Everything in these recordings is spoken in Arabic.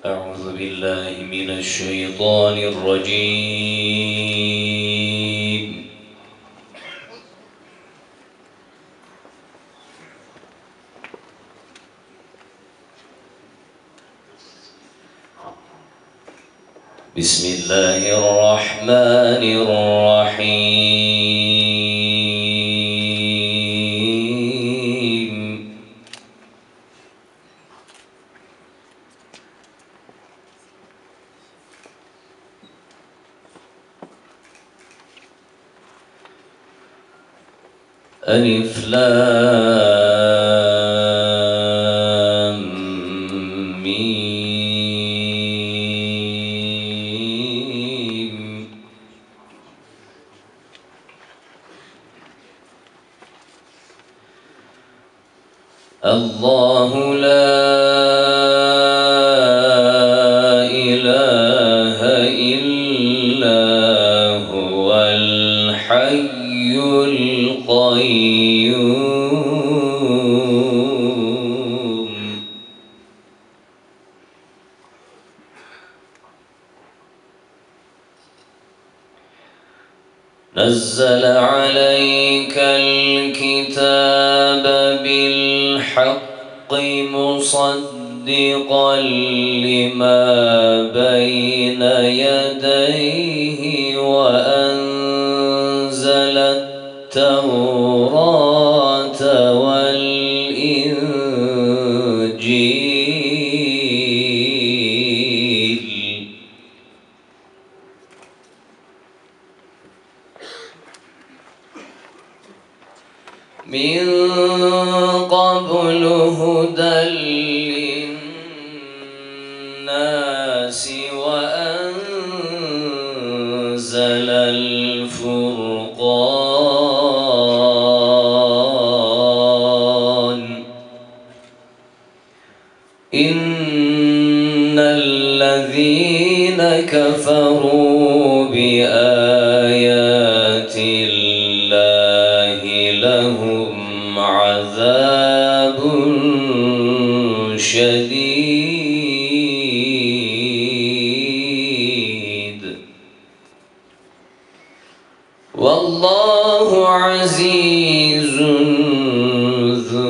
أعوذ بالله من الشيطان الرجيم. بسم الله الرحمن الرحيم. ألف لام ميم. الله لا إله إلا هو الحي القيوم. نزل عليك الكتاب بالحق مصدقا لما بين يديه وأنزل التوراة والإنجيل. من قبل هدى للناس وأنزل الفرقان. إن الذين كفروا بآيات الله لهم عذاب شديد والله عزيز ذو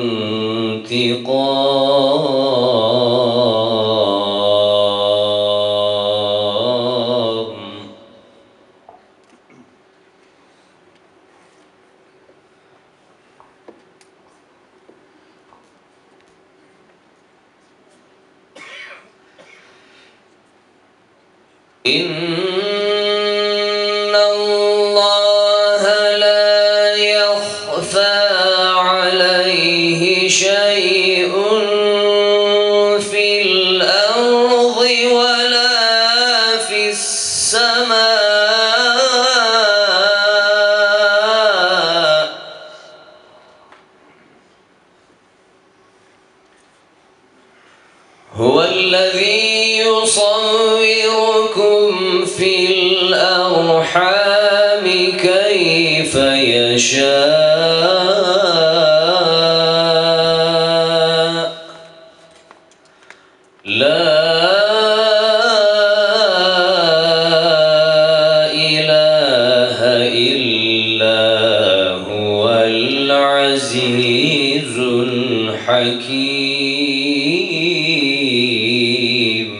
انتقام. إن الله لا يخفى عليه شيء في الأرض ولا في السماء. هو الذي يصوركم في الأرحام كيف يشاء. لا إله إلا هو العزيز الحكيم.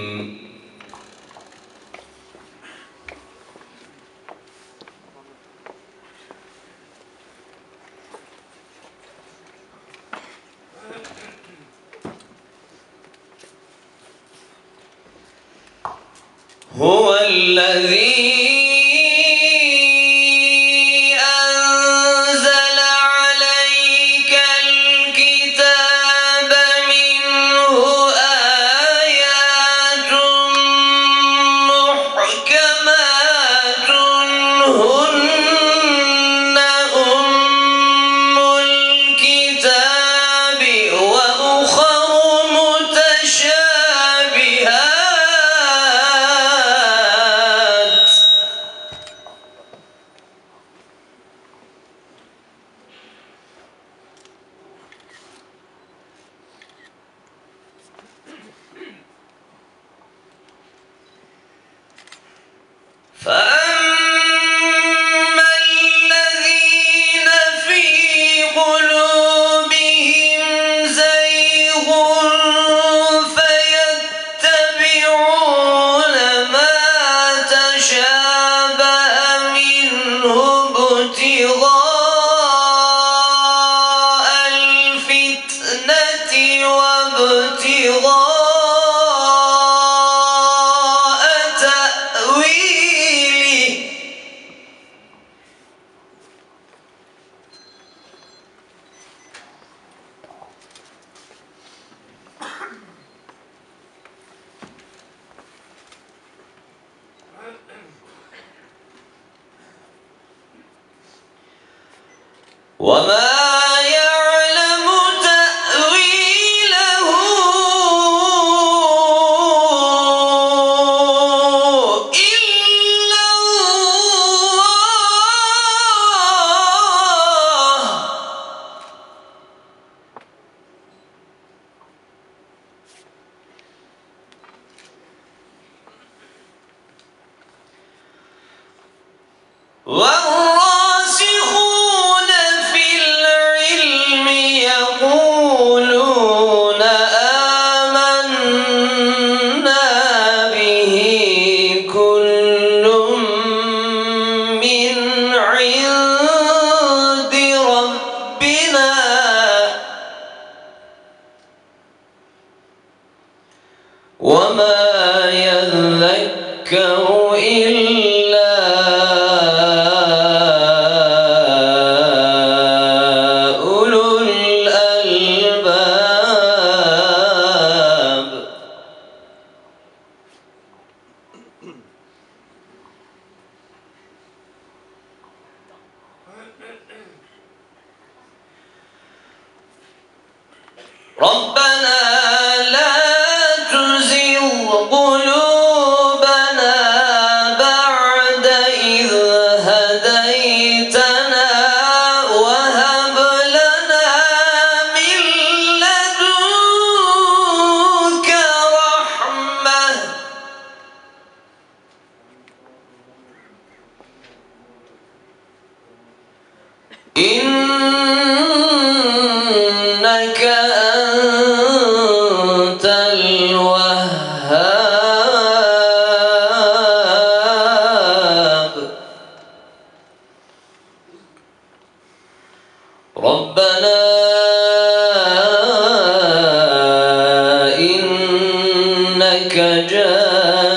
هو الذي أنزل عليك الكتاب منه آيات محكمات هن أم الكتاب وأخر متشابهات وما يعلم تأويله إلا الله والراسخون في العلم يقولون آمنا به كل من عند ربنا وما يذكر إلا أولو الألباب. ربنا لا تزغ قلوبنا بعد إذ هديتنا وهب لنا من لدنك رحمة إنك أنت الوهاب. ربنا إنك جامع